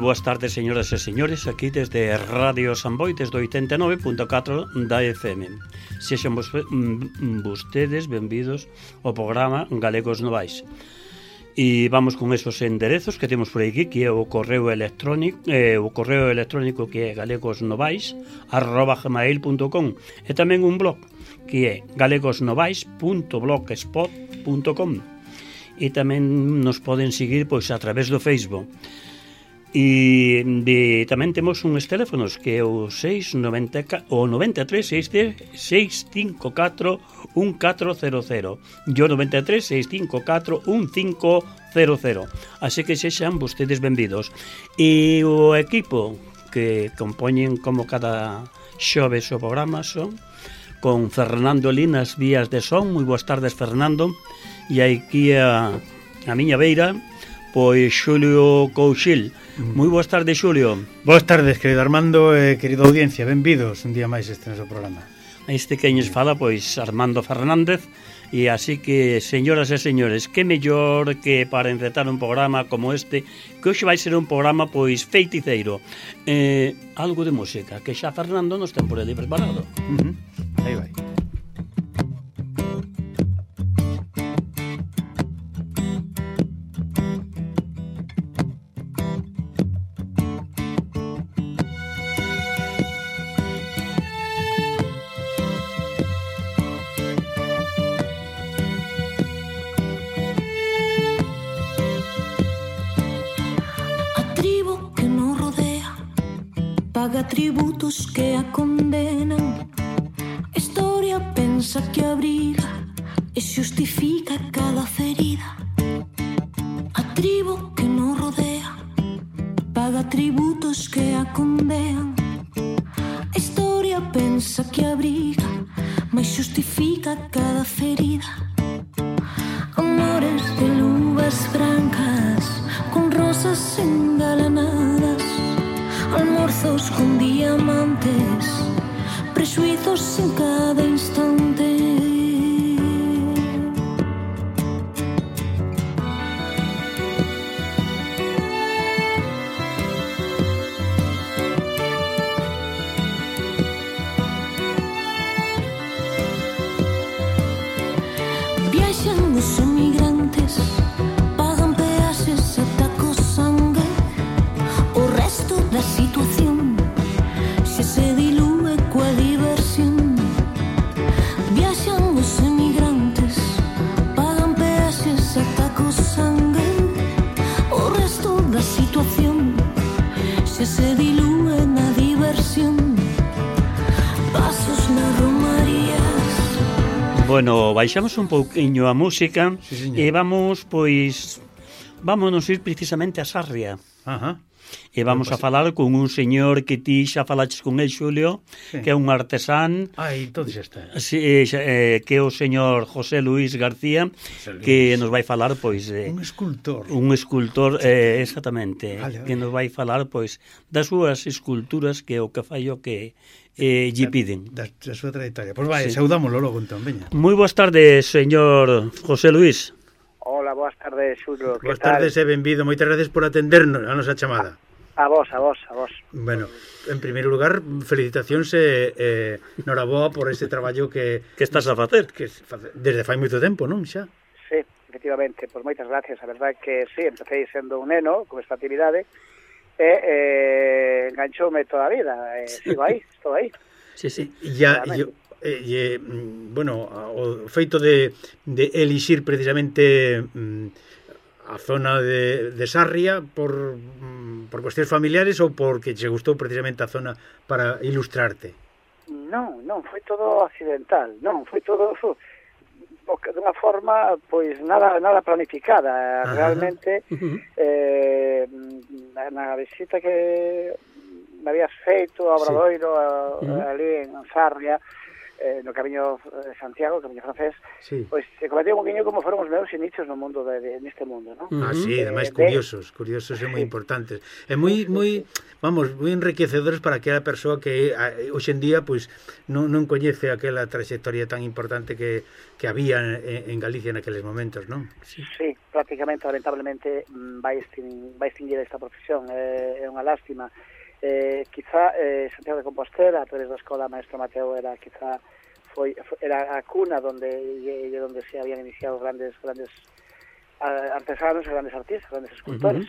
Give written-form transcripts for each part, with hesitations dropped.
boas tardes, señoras e señores, aquí desde Radio Samboy, desde 89.4 da FM. Sexan vostedes benvidos ao programa Galegos Novais. E vamos con esos enderezos que temos por aquí, que é o correo electrónico que é galegosnovais@gmail.com, e tamén un blog que é galegosnovais.blogspot.com, e tamén nos poden seguir pois a través do Facebook. E tamén temos uns teléfonos que é o 93 654 1400 e o 93 654 1500. Así que sexan vostedes benvidos. E o equipo que compoñen como cada xoves o programa son con Fernando Linas vías de son. Moi boas tardes, Fernando. E aquí a miña beira pois Xulio Couchil. Moi boas tardes, Xulio. Boas tardes, querido Armando e querida audiencia, benvidos un día máis este noso programa. Este que nos fala, pois, Armando Fernández. E así que, señoras e señores, que mellor que para encetar un programa como este, que hoxe vai ser un programa, pois, feiticeiro. Algo de música, que xa Fernando nos ten por ali preparado. Aí vai. Paga tributos que a condenan. Historia pensa que abriga e xustifica cada ferida. A tribo que nos rodea paga tributos que a condenan. Historia pensa que abriga, mas xustifica cada ferida. Amores de luvas brancas con rosas engalanadas, almorzos con diamantes, presuizos en cada instante. Viaxan os emigrantes, pagan peaxes ata co sangue. O resto da situación xa se dilúe coa diversión. Viaxan os emigrantes, pagan peaxes ata co sangue. O resto da situación xa se dilúe na diversión. Pasos nas romarías. Bueno, baixamos un pouquiño a música, sí, e vamos, pois, vámonos ir precisamente a Sarria. Ajá. E vamos a falar con un señor que ti xa falaches con el, Xulio, sí, que é un artesán. Todo xa está. Sí, que é o señor José Luis García, que nos vai falar, pois... un escultor. Un escultor, exactamente, vale. Que nos vai falar, pois, das súas esculturas, que é o que fai o que lle piden. Da súa trayectoria. Pois vai, sí, saudámoslo logo, entón, veña. Moi boas tardes, señor José Luis. Hola, boas tardes, Xulio. Boas tardes e benvido. Moitas gracias por atendernos a nosa chamada. A vos. Bueno, en primeiro lugar, felicitacións e noraboa por ese traballo que estás a facer. Desde fai moito tempo, non, xa? Sí, efectivamente, pois moitas gracias. A verdade que sí, empecé sendo un neno con esta actividade e enganchoume toda a vida. Sigo aí, estou aí. Sí. Bueno, o feito de elixir precisamente a zona de Sarria por cuestións familiares ou porque che gustou precisamente a zona para ilustrarte? Non, foi todo accidental, foi todo de unha forma pois nada planificada. Realmente na visita que me habías feito a Obradoiro, ali en Sarria, no camiño de Santiago, o camiño francés, Sí. pois se comentei un poquinho como foron os meus inicios no mundo neste mundo, non? Sí, ademais curiosos e moi sí. importantes. E moi vamos, moi enriquecedores para aquela persoa que hoxe en día pois non coñece aquela trayectoria tan importante que había en Galicia naqueles momentos, non? Sí, prácticamente, lamentablemente, vai extinguir esta profesión, é unha lástima. Quizá Santiago de Compostela, a través da escola Maestro Mateo, era a cuna donde se habían iniciado grandes artesanos, grandes artistas, grandes escultores.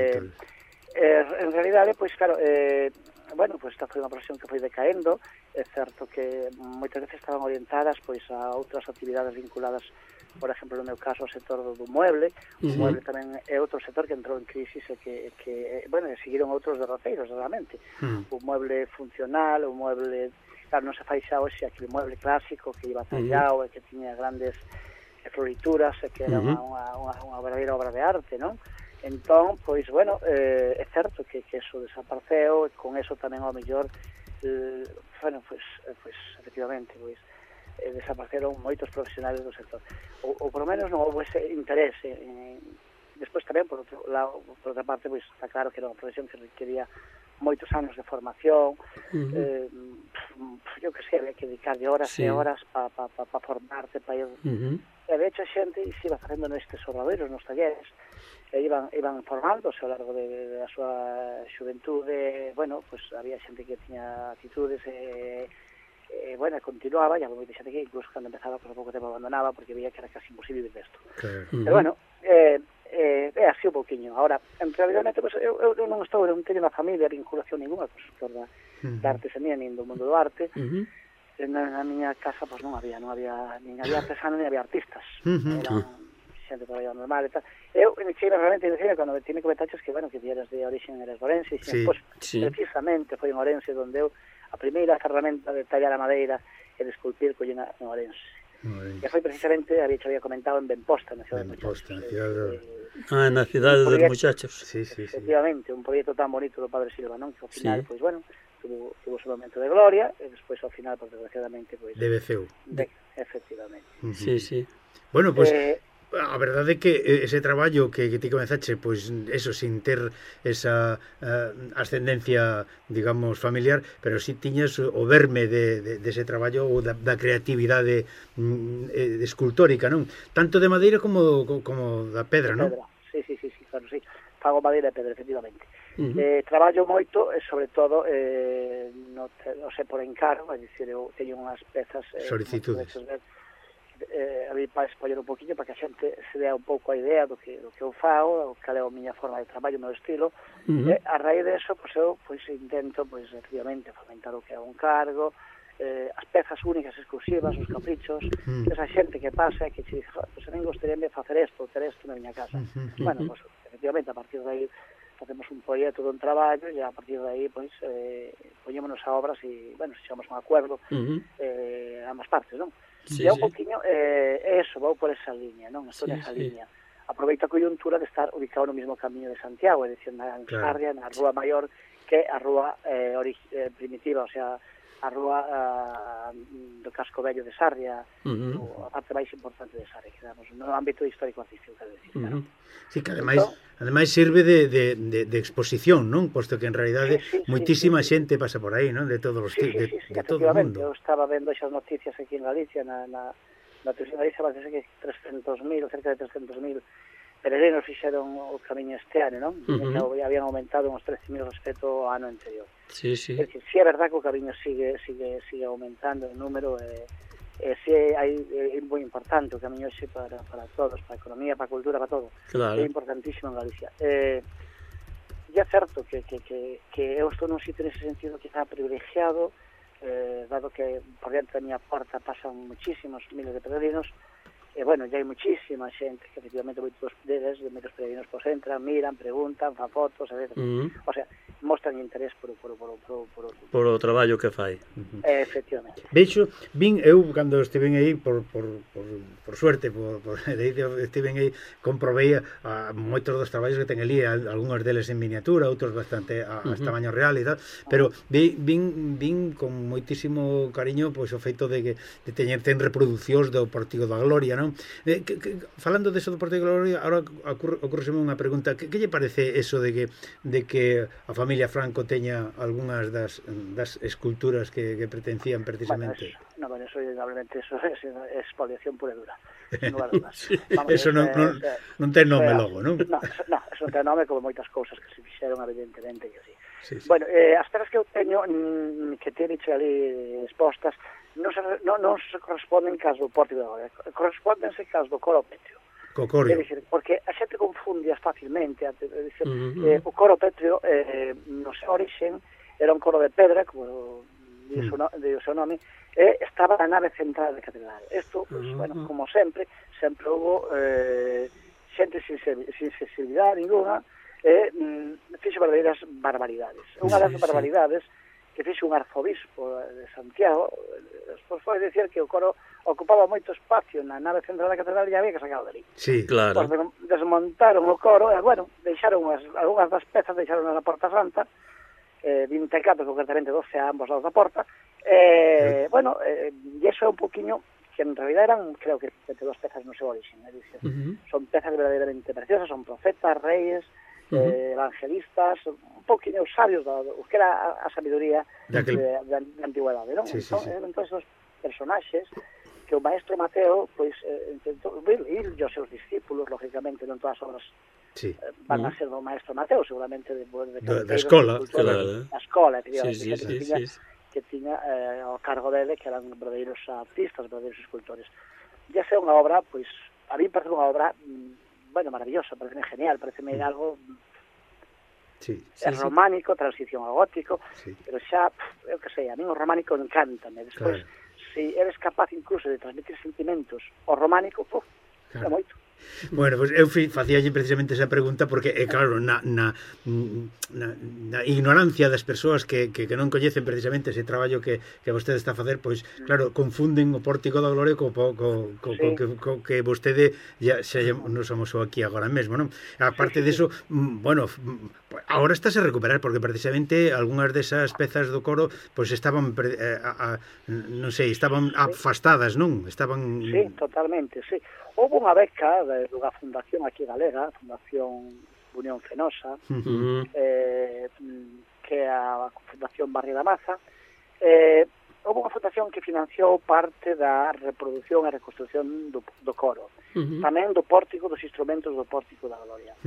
En realidade, pois claro, pois esta foi unha profesión que foi decaendo. É certo que moitas veces estaban orientadas pois a outras actividades vinculadas, por exemplo, no meu caso, ao sector do mueble. O mueble tamén é outro sector que entrou en crisis e que seguiron outros derroteiros, realmente. O mueble funcional, o mueble... Claro, non se fai xa hoxe aquele mueble clásico que iba tallado e que tiña grandes florituras e que era unha verdadeira obra de arte, non? Entón, pois, é certo que eso desapareceu e con eso tamén ao mellor, efectivamente, desapareceron moitos profesionales do sector. Ou por lo menos non houve ese interese. Despois tamén, por outra parte, pois está claro que era unha profesión que requería moitos anos de formación. Eu que sei, había que dedicar de horas e horas para formarte, para ir... E de hecho a xente se iba facendo nestes obradoiros, nos talleres, e iban formándose ao largo da súa xuventude. Pues había xente que tiña actitudes continuaba, e había moita xente que incluso cando empezaba por pouco tempo abandonaba porque veía que era casi imposible vivir desto. Pero é así un pouquiño. Ahora, en realidad, pues, eu non teño na familia vinculación ninguna co sector da artesanía, nin do mundo do arte. Na miña casa pues non había nin había artesanos nin había artistas. Eran xente todavía normal e tal. Eu iniciei realmente cando me tiene comentaches que que eras de origen eres orense, e pues, precisamente foi en Orense donde eu a primeira ferramenta de tallar a madeira e de esculpir collena en Orense. E foi precisamente, había comentado, en Benposta, na cidade de Muchachos. Na cidade dos Muchachos. Efectivamente, un proxecto tan bonito do Padre Silva, non? Que ao final, pois, tuvo su momento de gloria, e despois, ao final, pues, desgraciadamente, pois... Deveceu. Efectivamente. Sí. Bueno, pois... A verdade é que ese traballo que ti comenzache, pois eso, sin ter esa ascendencia, digamos, familiar, pero si tiñas o verme de ese traballo ou da creatividade escultórica, non? Tanto de madeira como da pedra, non? Sí, claro, sí. Fago madeira e pedra, efectivamente. Traballo moito, e sobre todo, non sei, por encargo, é dicir, eu teño unhas pezas... Solicitudes. A mí para expoñer un poquinho para que a xente se dea un pouco a idea do que eu fago, cal é a miña forma de traballo, o meu estilo. A raíz de eso, pues, eu intento, efectivamente, fomentar o que é un cargo, as pezas únicas, exclusivas, os caprichos, esa xente que pasa e que che dice, pues a mí gostaría de facer isto, ter isto na miña casa. Pues, efectivamente, a partir de aí facemos un proxecto dun traballo e a partir de aí, pois, poñémonos a obras e, chegamos a un acuerdo ambas partes, non? E un poquinho, eso, vou por esa liña, non? Estou nesa liña. Aproveito a coyuntura de estar ubicado no mismo camiño de Santiago, é dicir, na Sarria, na Rúa Maior, que a rúa primitiva, o sea, a rúa do casco vello de Sarria, a parte máis importante de Sarria, que damos no ámbito histórico-artístico, quero dicir, claro. Sí, que ademais sirve de exposición, non? Posto que en realidade moitísima xente pasa por aí, non? De todos os tipos, de todo o mundo. Eu estaba vendo esas noticias aquí en Galicia, na televisión de Galicia, parece que 300.000, cerca de 300.000 peregrinos fixeron o camiño este ano, non? Habían aumentado uns 13.000 respecto ao ano anterior. Sí. É dicir, si é verdad que o camiño sigue aumentando en número, si é moi importante o camiño xe para todos, para a economía, para a cultura, para todo. É importantísimo en Galicia. E é certo que eu estou nun sitio nese sentido quizá privilegiado, dado que por dentro da miña porta pasan muchísimos miles de peregrinos, e ya hai muchísima xente que efectivamente moitos peregrinos pois entran, miran, preguntan, fan fotos, etc. O sea, mostran interés por o traballo que fai. efectivamente. Veixo, eu cando estiven aí por suerte, estiven aí, comprobei a moitos dos traballos que ten ali, algúns deles en miniatura, outros bastante a tamaño real e tal, pero vin con moitísimo cariño pois o feito de que ten reproducións do Pórtico da Gloria, non? Falando deso do Pórtico da Gloria, ahora ocurreseme unha pregunta, que lle parece eso de que a familia Franco teña algunhas das esculturas que pertencían precisamente? Bueno, eso indudablemente eso es expoliación pura e dura. Eso non ten nome logo, non? No, eso non ten nome como moitas cousas que se fixeron evidentemente e así. Sí. Bueno, as peras que eu teño que teño ali expostas non se corresponden cas do Pórtico da Gloria, correspóndense cas do coro pétreo. Cocorio. É dicir, porque a xente confunde fácilmente. O coro pétreo no seu orixen era un coro de pedra, como di o seu nome, e estaba na nave central da catedral. Isto, pues, bueno, como sempre houve xente sin sensibilidade ninguna e fixo verdadeiras barbaridades. Unha das barbaridades que fixo un arzobispo de Santiago foi dicir que o coro ocupaba moito espacio na nave central da catedral e había que sacarlo dali. Sí, claro. Pues desmontaron o coro e, bueno, deixaron algunhas das pezas, deixaron na Porta Santa, 24, concretamente 12 a ambos lados da porta, bueno, e iso é un poquinho que en realidad eran, creo que 22 pezas no seu origen, é dicir, son pezas verdadeiramente preciosas, son profetas, reis, evangelistas, un poquinho sabios o que era a sabiduría da antigüedade, non? Sí. Eran todos esos personaxes que o maestro Mateo pois intentou, e os seus discípulos, lógicamente, non todas as obras van a ser do maestro Mateo, seguramente da escola, da escola, que tiña ao cargo dele, que eran verdadeiros artistas, verdadeiros escultores. E esa é unha obra, pois, a mí parece unha obra, bueno, maravillosa, parece genial, parece algo románico, transición ao gótico, pero xa, eu que sei, a mí o románico encántame. Despois, se eres capaz incluso de transmitir sentimentos ao románico, é moito. Bueno, pois eu facíalle precisamente esa pregunta porque, claro, na ignorancia das persoas que non coñecen precisamente ese traballo que vostede está a facer, pois, claro, confunden o Pórtico da Gloria co que vostede xa nos amosou aquí agora mesmo, non? Aparte deso, bueno, agora estáse a recuperar porque precisamente algunhas desas pezas do coro pois estaban non sei, estaban afastadas, non? Estaban... Sí, totalmente, sí. Houve unha beca dunha fundación aquí galega, a Fundación Unión Fenosa, que é a Fundación Barrio da Maza. Houve unha fundación que financiou parte da reproducción e reconstrucción do coro, tamén do pórtico, dos instrumentos do Pórtico da Gloria.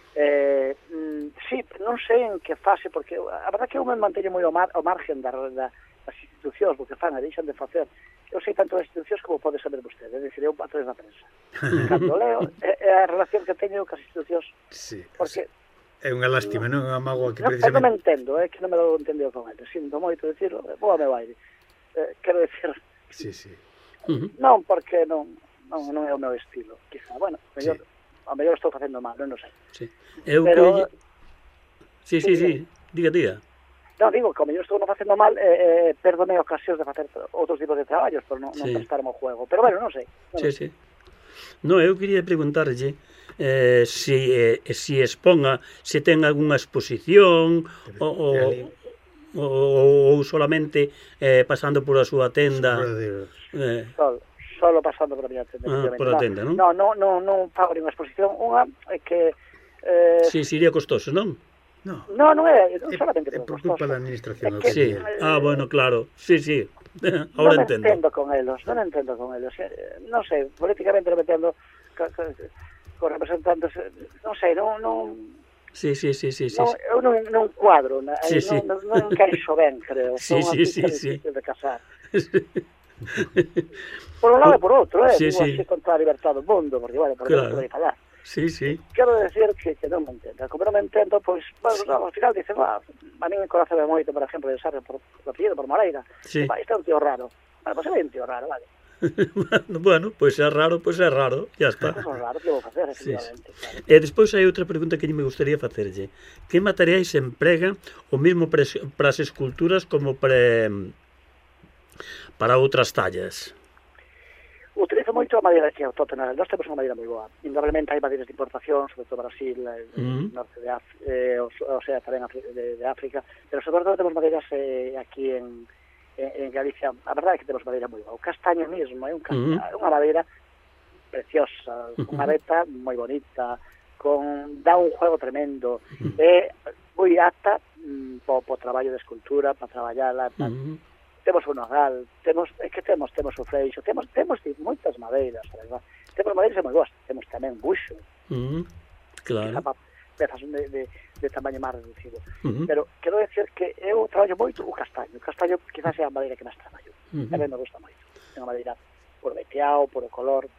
Sí, non sei en que fase, porque a verdad que eu me manteño moi ao margen das institucións, porque fan e deixan de facer. Eu sei tanto das institucións como pode saber vostede, é dicir, eu a través da prensa. Cando leo, é a relación que teño cas institucións, porque... É unha lástima, non? É unha mágoa que precisamente... Non me entendo, é que non me lo entendo con ele. Sinto moito dicirlo, vou a meu aire. Quero dicir... Non, porque non é o meu estilo, quizá. Bueno, a mellor estou facendo mal, non sei. Pero... Sí, diga. Non, digo, que ao mellor estou non facendo mal, perdome ocasións de facer outros tipos de traballos por non prestarme ao juego. Pero, bueno, non sei. Sí. No, eu quería preguntarlle se exponga, se ten algunha exposición ou solamente pasando por a súa tenda. Solo pasando por a miña tenda. Por a tenda, non? Non fago ninguna exposición. Unha é que... Si, sería costoso, non? Non é solamente por culpa da administración. Sí. Bueno, claro. Sí. Ahora entendo. Non entendo con elos. Non sei, políticamente non me entendo con representantes, non sei, non... Sí. Eu non cuadro, non encaixo ben, creo. Sí. De casar. Por un lado e por outro, digo así contra a libertad do mundo, porque, bueno, por eso podei falar. Sí. Quero decir que non me entendo. Como non me entendo, pois, ao final dicen, a mí me conocebe moito, por exemplo, de Sarre por apellido, por Moreira. Isto é un tío raro. Pois é un tío raro, vale. Bueno, pois é raro, ya está. É raro que vou facer, Sí, efectivamente. Claro. E despois hai outra pregunta que me gustaría facerlle. Que materiais se empregan o mesmo para as esculturas como para outras tallas? Utilizo moito a madeira que é autóctona. Nós temos unha madeira moi boa. Indudablemente hai madeiras de importación, sobre todo Brasil, norte de África, o sea, tamén de África, pero sobre todo temos madeiras aquí en Galicia. A verdade é que temos madeira moi boa. O castaño mesmo é unha madeira preciosa, unha veta moi bonita, dá un juego tremendo, é moi apta po traballo de escultura, para traballarla, temos o nogal, temos o freixo, temos moitas madeiras, verdad? Temos madeiras moi boas, temos tamén buxo, claro, pezas de tamaño máis reducido, pero quero decir que eu traballo moito o castaño quizás é a madeira que máis traballo, tamén me gusta moito, é unha madeira por veteado, por o color,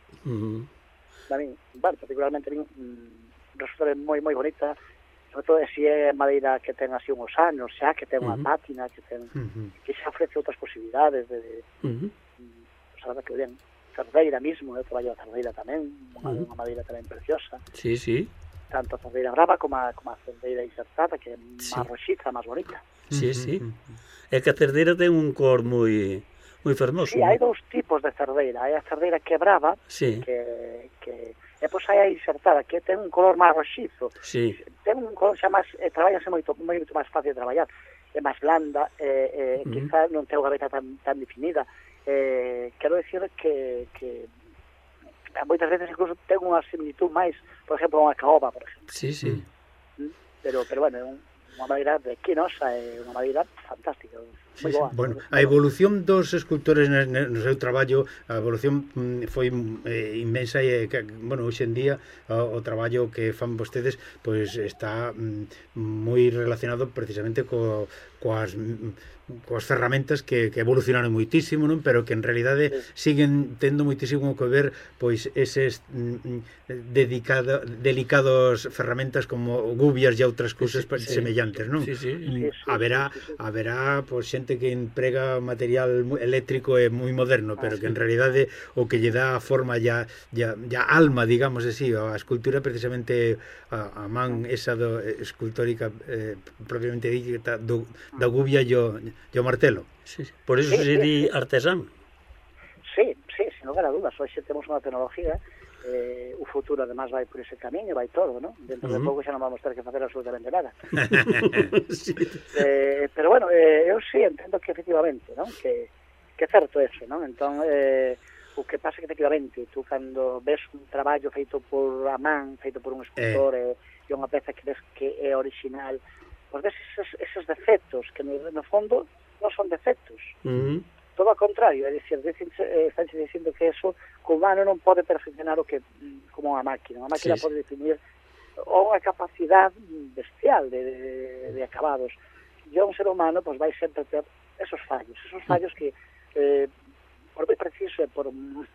a mí, particularmente a mí, resulta moi bonita, sobre todo se é madeira que ten así uns anos, xa que ten unha pátina, que xa ofrece outras posibilidades de saber que ben, cerdeira mismo, eu traballo a cerdeira tamén, unha madeira tamén preciosa. Sí. Tanto a cerdeira brava como a cerdeira insertada, que é máis roxiza, máis bonita. Sí. É que a cerdeira ten un cor moi fermoso. Sí, hai dous tipos de cerdeira. Hai a cerdeira que é brava, que e pois hai a insertada, que ten un color máis roxizo. Sí. Ten un color xa máis, traballase moito máis fácil de traballar. É máis blanda, quizá non ten unha gaveta tan definida. Quero dicir que moitas veces incluso ten unha similitud máis, por exemplo, unha caoba, por exemplo. Sí. Pero bueno, é unha madeira de quinosa, é unha madeira fantástica. Sí. Bueno, a evolución dos escultores no seu traballo, a evolución foi inmensa e, bueno, hoxe en día o traballo que fan vostedes pois está moi relacionado precisamente coas ferramentas que evolucionaron moitísimo, non? Pero que en realidade siguen tendo moitísimo que ver pois eses delicados ferramentas como gubias e outras cousas semellantes, non? Haberá pois xente que emprega material eléctrico e moi moderno, pero que en realidade o que lle dá a forma ya alma, digamos así, a escultura precisamente a man esa escultórica propiamente dita da gubia e o martelo. Por eso se di artesán. Sí, sin lugar a dudas. Hoxe temos unha tecnología, o futuro además vai por ese camiño, vai todo, ¿no? Dentro de pouco xa non vamos ter que facer absolutamente nada. Pero bueno, eu sí entendo que efectivamente, ¿no? Que é certo eso, ¿no? Entón, o que pasa que efectivamente, tú cando ves un traballo feito por a man, feito por un escultor, e unha peza que ves que é original, pois ves eses defectos que no fondo non son defectos. Todo ao contrario, é dicir, están dicindo que eso, o humano non pode perfeccionar o que como a máquina. A máquina pode definir unha capacidade bestial de acabados. E un ser humano vai sempre ter esos fallos que por moi preciso e por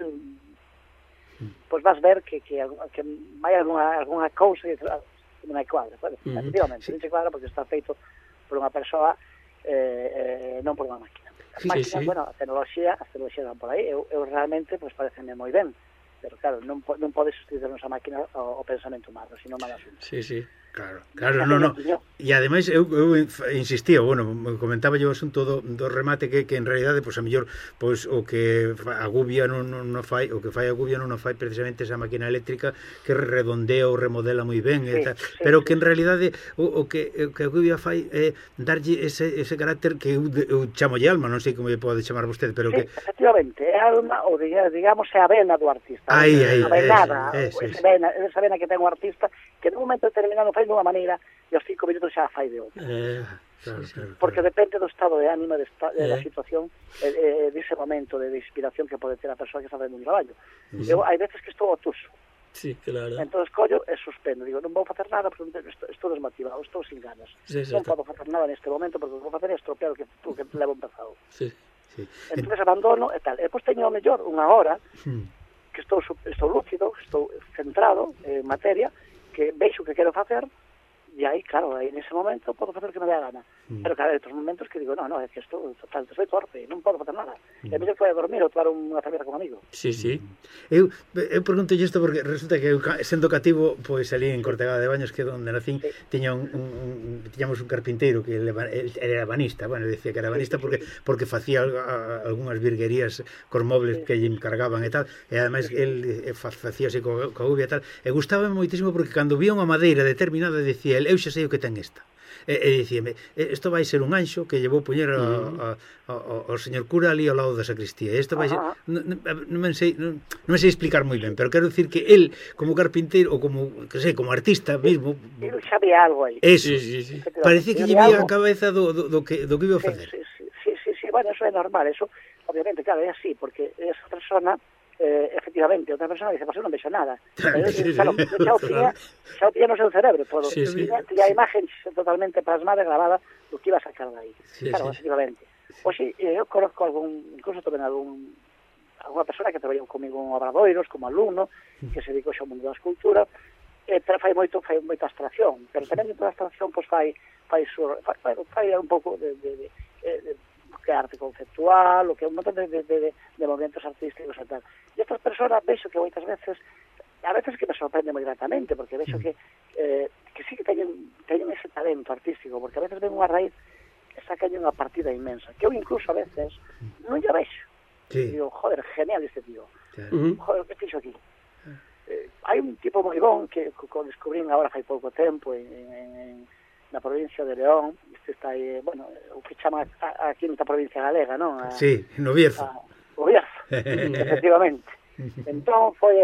vas ver que vai alguna cousa que non hai cuadra. Efectivamente, non se cuadra porque está feito por unha persoa non por unha máquina. As máquinas, bueno, as tecnoloxías van por aí, eu realmente pareceme moi ben, pero claro, non pode sustituir a máquina o pensamento humano, senón mal asunto. Sí. Claro, non. E ademais eu insistía, bueno, comentaba yo o asunto do remate que en realidade, pois a mellor, pois o que a gubia non fai, o que fai a gubia non fai precisamente esa máquina eléctrica que redondea ou remodela moi ben, pero que en realidade o que a gubia fai é darlle ese carácter que eu chamolle alma, non sei como lle pode chamar vostede, pero que efectivamente, é alma, ou digamos é a vena do artista. A venada, esa vena que ten o artista, que nun momento determinado fai dunha maneira e aos 5 minutos xa fai de outra. Claro. Porque depende do estado de ánimo, da situación, dese momento de inspiración que pode ter a persoa que está facendo un traballo. Eu hai veces que estou obtuso. Sí, claro. Entón collo e suspendo. Digo, non vou facer nada porque estou desmotivado, estou sin ganas. Non podo facer nada neste momento porque vou facer estropear o que levo empezado. Entón abandono e tal. E depois teño mellor unha hora que estou lúcido, estou centrado en materia, que veixo que quero facer, e aí, claro, aí nese momento podo facer o que me dé a gana. Pero cada outros momentos que digo, no, é que estou torpe, non podo facer nada. E a mellor foi a dormir ou tomar unha cerveza con amigo. Sí. Eu pergunto isto porque resulta que eu, sendo cativo, pois ali en Cortegada de Baños, que onde nacín, tiñamos un carpinteiro que ele era banista, bueno, decía que era banista porque facía algunhas virguerías cos mobles que lle encargaban e tal, e ademais el facía así coa uvia e tal, e gustaba moitísimo porque cando vía unha madeira determinada decía, eu xa sei o que ten esta. E dicíame, isto vai ser un anxo que llevou poñer ao señor cura ali ao lado da sacristía. Isto vai ser, non me sei explicar moi ben, pero quero dicir que el como carpinteiro ou como artista mesmo, Eu xa vía algo aí. Eso, parece que lle vía a cabeza do que iba a facer. Sí, bueno, eso é normal, eso obviamente, claro, é así, porque esa persona efectivamente, outra persona dice, pues eu non vexo nada. Xa o tiña no seu cerebro todo. E a imagen totalmente plasmada e grabada do que iba a sacar dai. Claro, efectivamente. Oxe, eu conozco incluso tamén alguna persona que traballou comigo en Obradoiros como alumno, que se dedicou ao mundo da escultura, pero fai moita abstracción, pero tamén dentro da abstracción pois fai un pouco de que é arte conceptual, o que é un montón de movimentos artísticos e tal. E estas persoas vexo que moitas veces, a veces que me sorprende moi gratamente, porque vexo que sí que teñen ese talento artístico, porque a veces ven unha raíz que sacan unha partida inmensa, que eu incluso a veces non lle vexo. Digo, joder, genial este tío. Joder, que fixo aquí? Hai un tipo moi bon que descubrín agora fai pouco tempo na provincia de León, está aí, bueno, o que chama aquí nesta provincia galega, non? Sí, no Bierzo. O Bierzo, efectivamente. Entón foi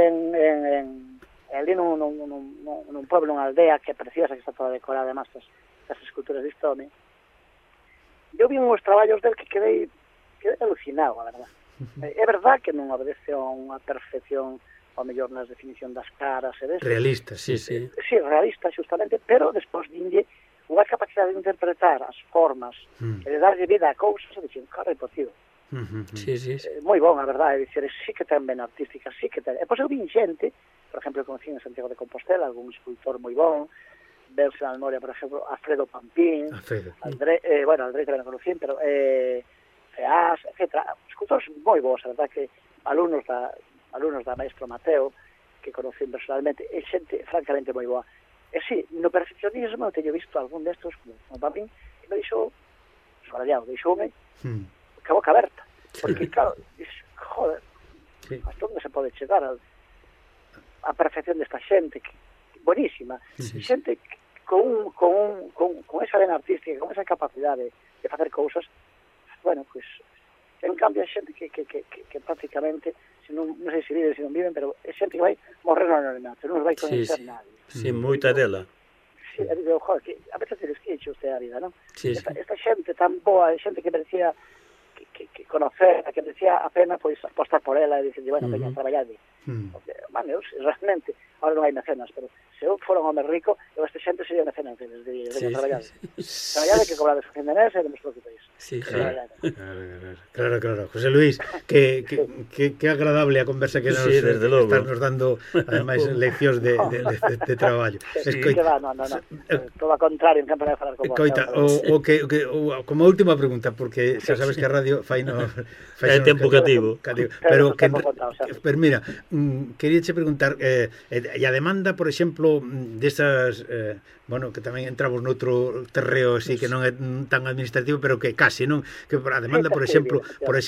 ali nun pueblo, nunha aldea que é preciosa, que está toda decorada, además, das esculturas de Stone. Eu vi uns traballos del que quedei alucinado, a verdad. É verdad que non obedece a unha perfección ao mellor nas definición das caras e deso. Realista, sí. Sí, realista, justamente, pero despois dinlle unha capacidade de interpretar as formas e de darlle vida a cousas e dicir, cara, é potido. Sí. Moi bon, a verdade, é dicir, sí que ten ben artística, sí que ten. E pois eu vin xente, por exemplo, conocí en Santiago de Compostela algún escultor moi bon, verse na memoria, por exemplo, Alfredo Pampín, Aldrey tamén conocí, pero Feás, etc. Escultores moi bons, a verdade que alumnos da maestro Mateo, que conocí personalmente, e xente francamente moi boa. E si, no perfeccionismo eu teño visto algún destos como Pampín, e me deixou deixoume que a boca aberta, porque claro, joder, hasta onde se pode chegar a perfección desta xente buenísima, xente con esa vena artística, con esa capacidade de facer cousas, bueno, pues en cambio a xente que prácticamente non sei se viven, se non viven, pero é xente que vai morrer no anonimato, non vai conocer nadie. Sí, moita dela. Sí, digo, joder, que a veces tens que hecho usted a vida, non? Esta xente tan boa, xente que merecía que conocer, que merecía a pena pois apostar por ela e dicir, bueno, veña a traballar. Bueno, realmente, ahora non hai mecenas, pero se eu fora un home rico, eu esta xente sería mecenas, veña a traballar. Traballar que cobrades a fin de mes e non vos preocupéis. Sí, claro. José Luis, que agradable a conversa que nos estás dando, ademais, leccións de traballo. No, todo ao contrario, encanta de falar con vos. Coita, como última pregunta, porque xa sabes que a radio fai é tempo cativo. Pero mira, queríache preguntar, e a demanda, por exemplo, desas, bueno, que tamén entramos noutro terreo así que non é tan administrativo, pero que case, non? Que a demanda, por exemplo,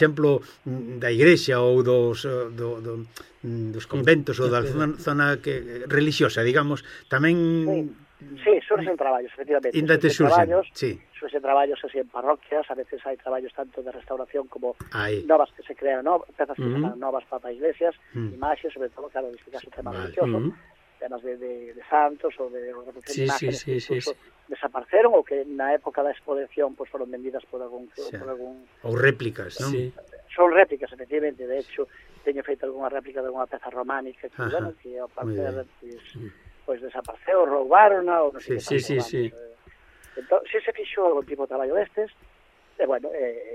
da igrexa ou dos conventos ou da zona religiosa, digamos, tamén... Sí, surxen traballos, efectivamente. Surxen traballos así en parroquias, a veces hai traballos tanto de restauración como novas que se crean, pezas que se crean novas para iglesias, imaxes, sobre todo, claro, neste caso tema religioso, temas de santos ou de reproducción de imágenes que incluso desapareceron ou que na época da exposición pues, foron vendidas por algún... Ou réplicas, non? Son réplicas, efectivamente, de hecho, teño feito algunha réplica de alguna peza románica que, bueno, que ao parecer pois desapareceu, roubarona ou non sei que. Sí. Entón, se fixou algún tipo de traballo destes, e bueno,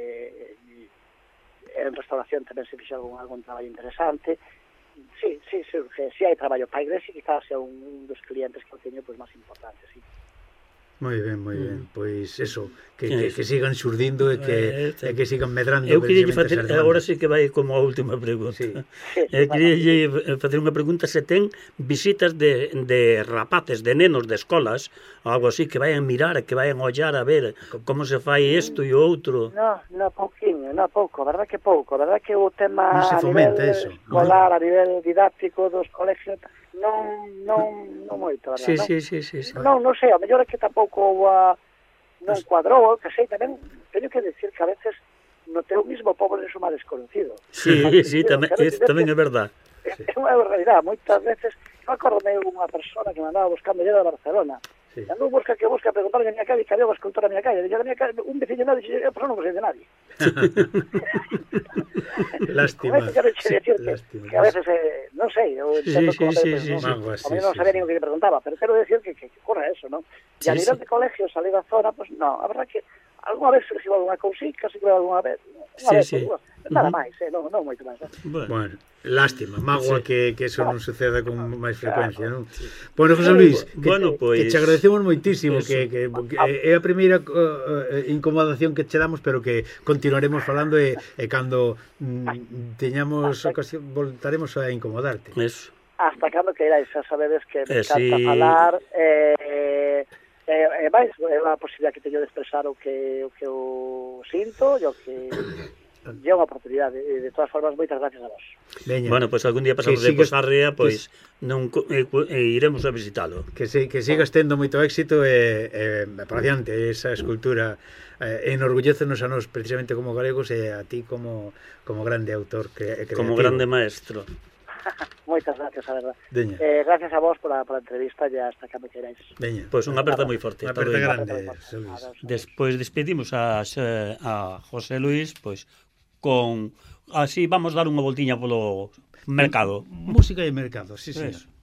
en restauración tamén se fixou algún traballo interesante. Sí, hai traballo para a igrexa, quizás sea un dos clientes que eu teño máis importantes, sí. Moi ben. Pois eso, que sigan xurdindo e que sigan medrando. Eu queria facer, agora sí que vai como a última pregunta. Sí. Queria facer unha pregunta se ten visitas de rapaces, de nenos de escolas, algo así, que vayan mirar, que vayan ollar a ver como se fai isto e o outro. No, pouquinho, pouco, a verdad que pouco. A verdad que o tema non se fomenta a nivel eso, escolar, a nivel didáctico dos colegios, non moito, verdad? Sí. Non sei, a mellor é que tampouco non cuadrou, que sei, tamén teño que decir que a veces no teu mismo pobo eres o máis desconocido. Sí, tamén é verdad. É unha realidade, moitas veces, eu acordome unha persona que me andaba buscando yo de Barcelona, sí. Andou busca, preguntarme a miña calle, que había unha escultora a miña calle, a miña calle, un veciño nadie, eu non sei de nadie. Lástima. Que a veces, non sei, eu entendo como non sabía nin o que lle preguntaba, pero quero decir que ocurra eso, non? E a nivel de colegios, salir da zona, pues non, a verdad que alguna vez se recibo alguna cousica, se creo alguna vez, nada máis, non moito máis. Bueno, lástima, mágoa que eso non suceda con máis frecuencia, non? Bueno, José Luis, que te agradecemos moitísimo, que é a primeira incomodación que che damos, pero que continuaremos falando e cando teñamos ocasión voltaremos a incomodarte. Eso. Hasta cando queiráis, xa sabedes que me encanta falar, máis é unha posibilidad que teño de expresar o que eu sinto e o que é unha oportunidade. De todas formas, moitas gracias a vos. Veña. Bueno, pois algún día pasamos de Sarria, pois non iremos a visitalo. Que sigas tendo moito éxito e para diante esa escultura enorgullécenos a nós precisamente como galegos e a ti como grande autor creativo. Como grande maestro. Moitas gracias, a verdad. Gracias a vos por a entrevista e hasta que me queráis. Pois unha aperta moi forte. Unha aperta grande, José Luis. Despois despedimos a José Luis, pois con así vamos dar unha voltiña polo mercado. Música e mercado, sí.